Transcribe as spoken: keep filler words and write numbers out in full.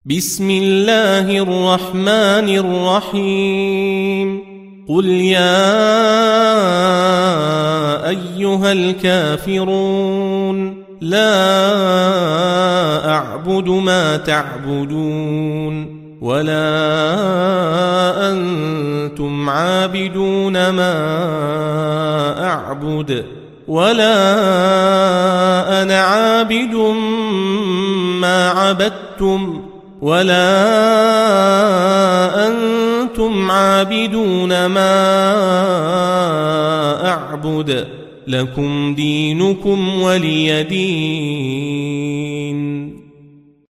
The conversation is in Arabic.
بسم الله الرحمن الرحيم قل يا أيها الكافرون لا أعبد ما تعبدون ولا أنتم عابدون ما أعبد ولا أنا عابد ما عبدتم ولا أنتم عابدون ما أعبد لكم دينكم ولي دين.